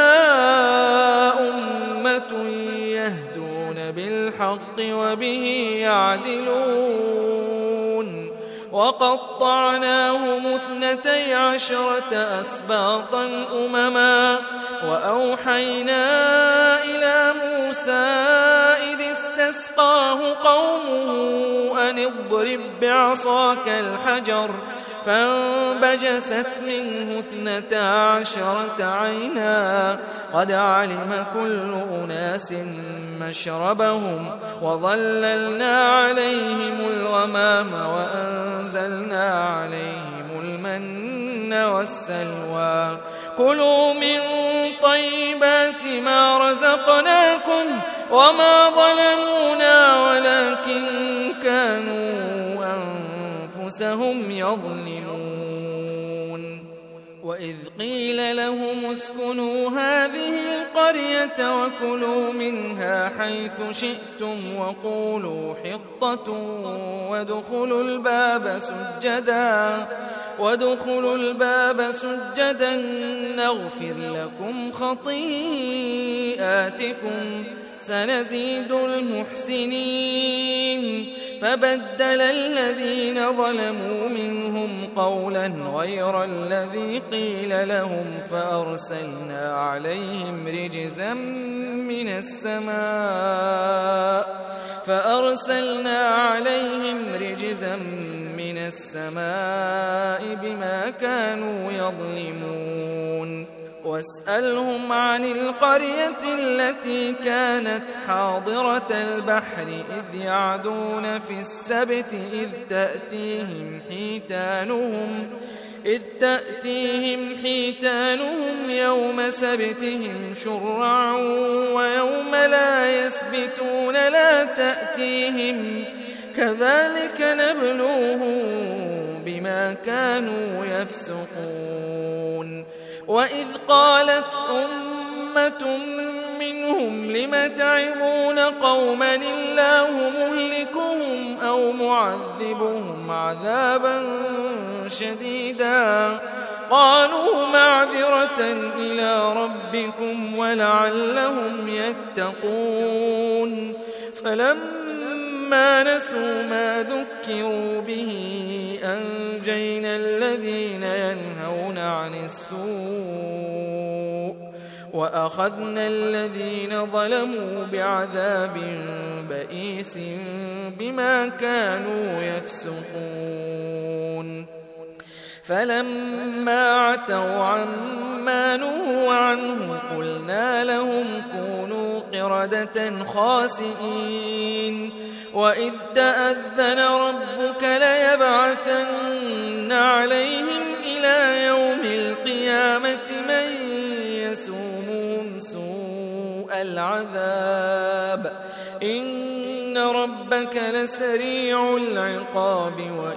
أمة يهدون بالحق وبه يعدلون وقطعناهم 12 أسباطا أمما وأوحينا إلى موسى إذ استسقاه قومه أن اضرب بعصاك الحجر فانبجست منه 12 عينا قد علم كل أناس مشربهم وظللنا عليهم الغمام وأنزلنا عليهم المن والسلوى كلوا من طيبات ما رزقناكم وما ظلمونا ولكن كانوا أنفسهم يظلمون. وإذ قيل لهم اسكنوا هذه القرية وكلوا منها حيث شئتم وقولوا حطة وادخلوا الباب سجدا نغفر لكم خطيئاتكم سنزيد المحسنين. فبدل الذين ظلموا منهم قولا غير الذي قيل لهم فأرسلنا عليهم رجزا من السماء بما كانوا يظلمون. واسألهم عن القرية التي كانت حاضرة البحر إذ يعدون في السبت إذ تأتيهم حيتانهم يوم سبتهم شرعا ويوم لا يسبتون لا تأتيهم كذلك نبلوهم بما كانوا يفسقون. وإذ قالت أمة منهم لم تعظون قوما الله مهلكهم أو معذبهم عذابا شديدا قالوا معذرة إلى ربكم ولعلهم يتقون. فلما نسوا ما ذكروا به أنجينا الذين ينهون عن السوء وأخذنا الذين ظلموا بعذاب بئيس بما كانوا يفسقون. فلما عتوا عما نهوا عنه قلنا لهم كونوا قردة خاسئين. وإذ تأذن ربك ليبعثن عليهم إلى يوم القيامة من يسومهم سوء العذاب إن ربك لسريع العقاب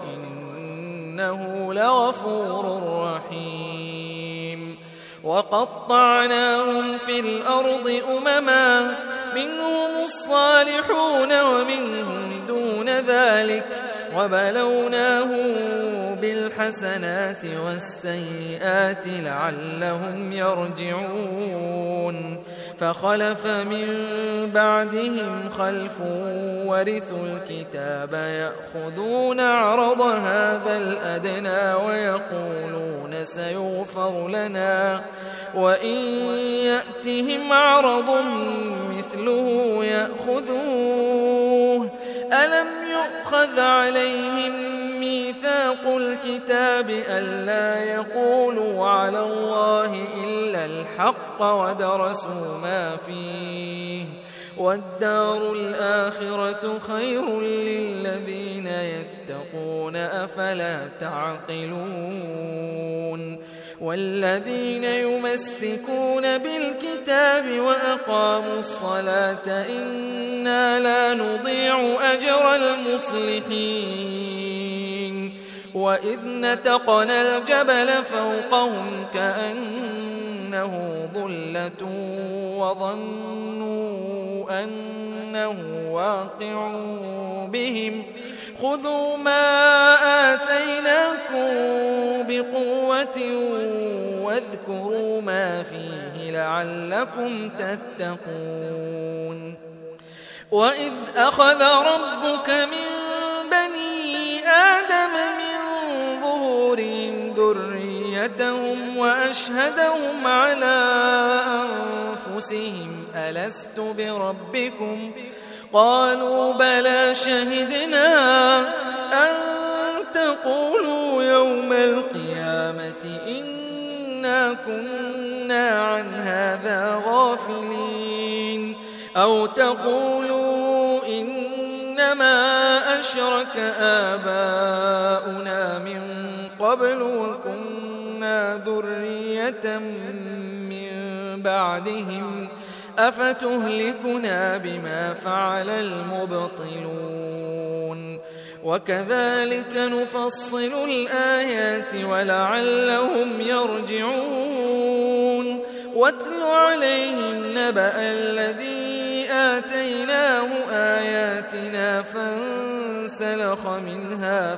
وإنه لغفور رحيم. وقطعناهم في الأرض أمما منهم الصالحون ومنهم دون ذلك وبلوناهم بالحسنات والسيئات لعلهم يرجعون فخلف من بعدهم خلف ورثوا الكتاب يأخذون عرض هذا الأدنى ويقولون سيغفر لنا وإن يأتهم عرض مثله يأخذوه ألم يؤخذ عليهم ميثاق الكتاب ألا يقولوا على الله إلا الحق ودرسوا ما فيه والدار الآخرة خير للذين يتقون أفلا تعقلون والذين يمسكون بالكتاب وأقاموا الصلاة إنا لا نضيع أجر المصلحين وإذ نتقنا الجبل فوقهم كأنه ظلة وظنوا أنه واقع بهم خذوا ما آتيناكم بقوة واذكروا ما فيه لعلكم تتقون وإذ أخذ ربك من بني آدم من ظهورهم ذريتهم وأشهدهم على أنفسهم ألست بربكم قالوا بلى شهدنا أن تقولوا يوم القيامة إنا كنا عن هذا غافلين أو تقولوا إنما أشرك آباؤنا من قبل وكنا ذرية من بعدهم أفتهلكنا بما فعل المبطلون وكذلك نفصل الآيات ولعلهم يرجعون واتل عليهم نبأ الذي آتيناه آياتنا فانسلخ منها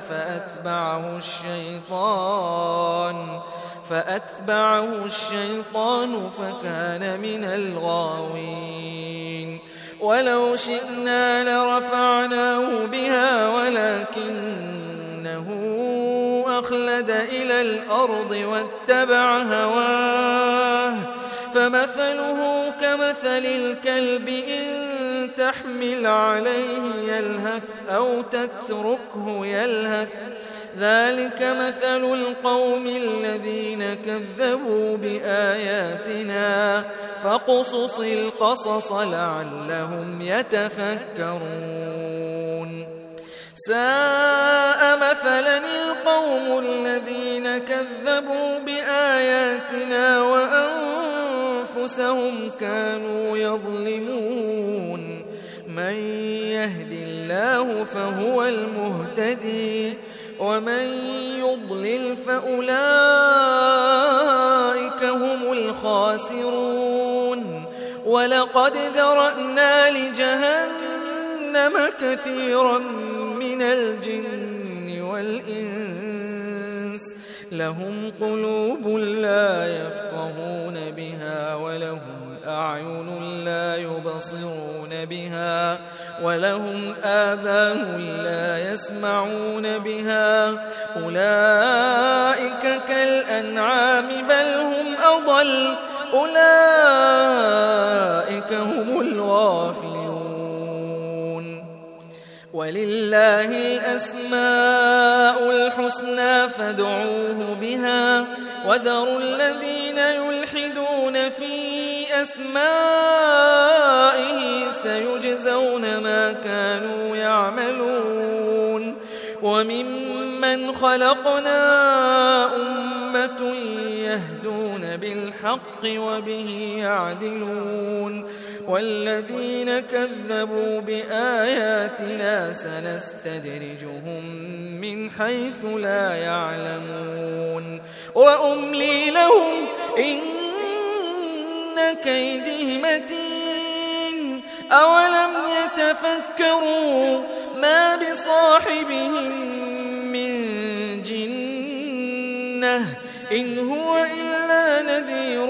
فأتبعه الشيطان فكان من الغاوين ولو شئنا لرفعناه بها ولكنه أخلد إلى الأرض واتبع هواه فمثله كمثل الكلب إن تحمل عليه يلهث أو تتركه يلهث ذلك مثل القوم الذين كذبوا بآياتنا فاقصص القصص لعلهم يتفكرون ساء مثلا القوم الذين كذبوا بآياتنا وأنفسهم كانوا يظلمون من يهد الله فهو المهتدي ومن يضلل فأولئك هم الخاسرون ولقد ذرأنا لجهنم كثيرا من الجن والإنس لهم قلوب لا يفقهون بها ولهم أعين لا يبصرون بها ولهم آذان لا يسمعون بها أولئك كالأنعام بل هم أضل أولئك هم الغافلون ولله الأسماء الحسنى فادعوه بها وذروا الذين يلحدون في أسمائه سيجزون ما كانوا يعملون وممن خلقنا أمة يهدون بالحق وبه يعدلون والذين كذبوا بآياتنا سنستدرجهم من حيث لا يعلمون وأملي لهم إن كيدي متين أولم تفكروا ما بصاحبهم من جنة إن هو إلا نذير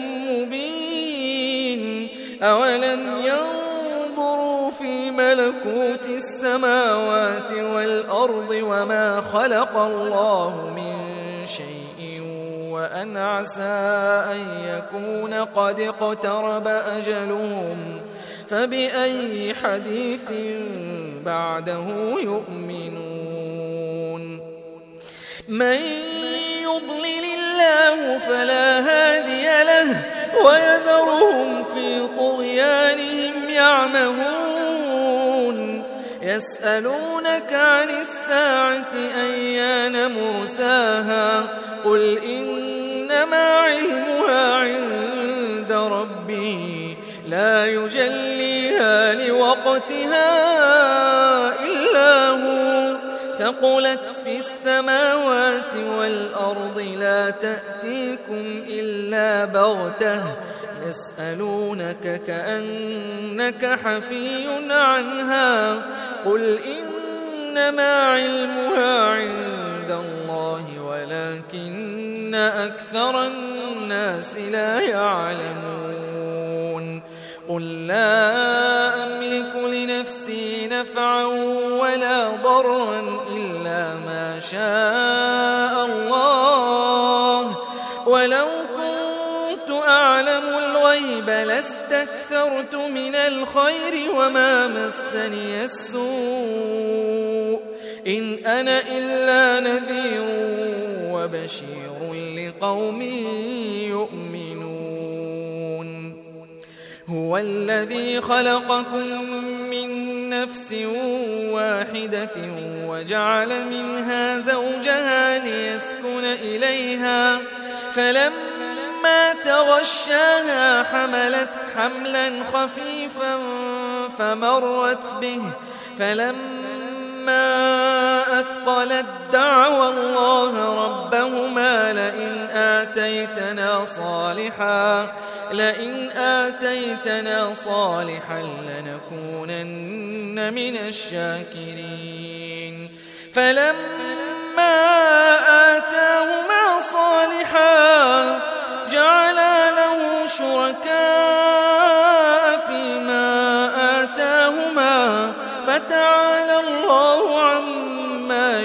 مبين أولم ينظروا في ملكوت السماوات والأرض وما خلق الله من شيء وأن عسى أن يكون قد اقترب أجلهم فبأي حديث بعده يؤمنون من يضلل الله فلا هادي له ويذرهم في طغيانهم يعمهون يسألونك عن الساعة أيان مرساها قل إنما علمها عند ربي لا يجليها لوقتها إلا هو ثقلت في السماوات والأرض لا تأتيكم إلا بغتة يسألونك كأنك حفي عنها قل إنما علمها عند الله ولكن أكثر الناس لا يعلمون قل لا أملك لنفسي نفعا ولا ضرا إلا ما شاء الله ولو كنت أعلم الغيب لاستكثرت من الخير وما مسني السوء إن أنا إلا نذير وبشير لقوم يؤمنون هو الذي خلقكم من نفس واحدة وجعل منها زوجها ليسكن إليها فلما تغشاها حملت حملا خفيفا فمرت به فلما أثقلت دعوا الله ربهما لئن آتيتنا صالحا لنكونن من الشاكرين فلما آتاهما صالحا جعلا له شركاء فيما آتاهما فتعالى الله عما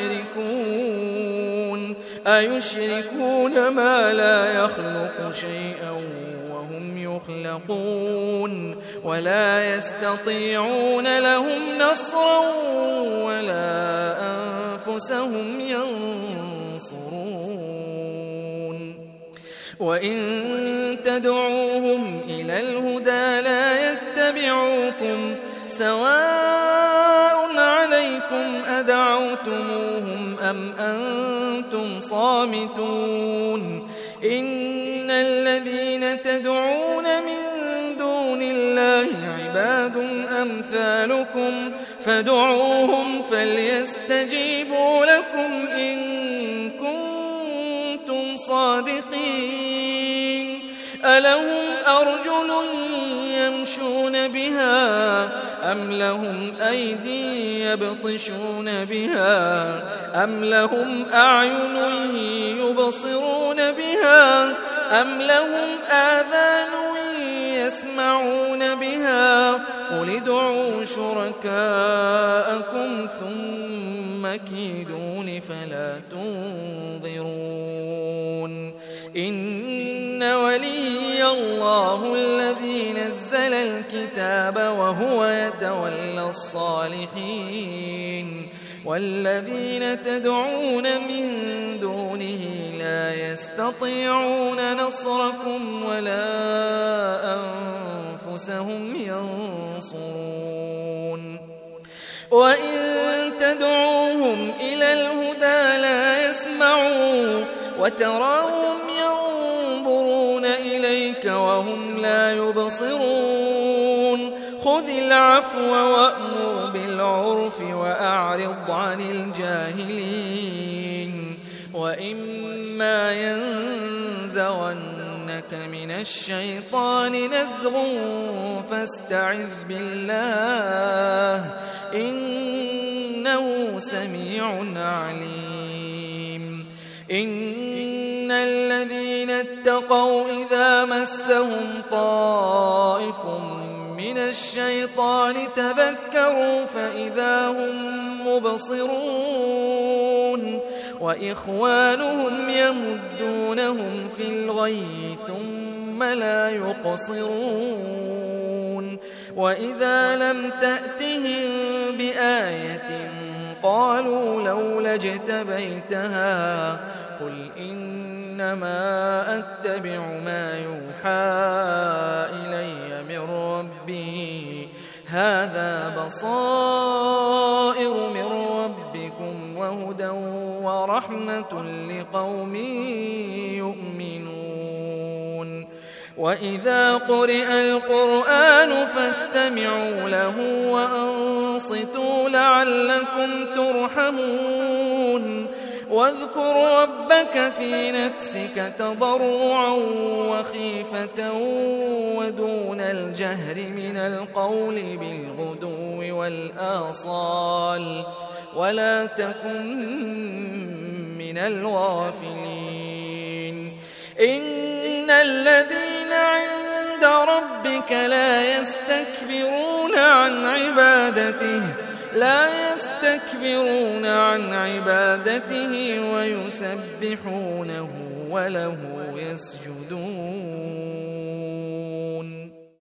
يشركون أيشركون ما لا يخلق شيئا وهم يخلقون ولا يستطيعون لهم نصرا ولا أنفسهم ينصرون وإن تدعوهم إلى الهدى لا يتبعوكم سواء عليكم أدعوتموهم أم أنتم صامتون إن الذين تدعون من دون الله عباد أمثالكم فادعوهم فليستجيبوا لكم إن كنتم صادقين ألهم أرجل يمشون بها أم لهم أيدي يبطشون بها أم لهم أعين يبصرون بها أم لهم آذان يسمعون بها قل ادعوا شركاءكم ثم كيدون فلا تنظرون إن ولي الله الذي نزل الكتاب وهو يتولى الصالحين والذين تدعون من دونه لا يستطيعون نصركم ولا أنفسهم ينصرون وإن تدعوهم إلى الهدى لا يسمعوا وتراهم ينظرون إليك وهم لا يبصرون خذ العفو وأمر بالعرف وأعرض عن الجاهلين وإما ينزغنك من الشيطان نزغ فاستعذ بالله إنه سميع عليم إن الذين اتقوا إذا مسهم طائف من الشيطان تذكروا فإذا هم مبصرون وإخوانهم يمدونهم في الغي ثم لا يقصرون وإذا لم تأتهم بآية قالوا لولا اجتبيتها قل إنما أتبع ما يوحى إلي من ربي هذا بصائر من ربكم وهدى ورحمة لقوم يؤمنون وإذا قرئ القرآن فاستمعوا له وأنصتوا لعلكم ترحمون واذكر ربك في نفسك تضرعا وخيفة ودون الجهر من القول بالغدو والآصال ولا تكن من الغافلين إن الذين عند ربك لا يستكبرون عن عبادته ويسبحونه وله يسجدون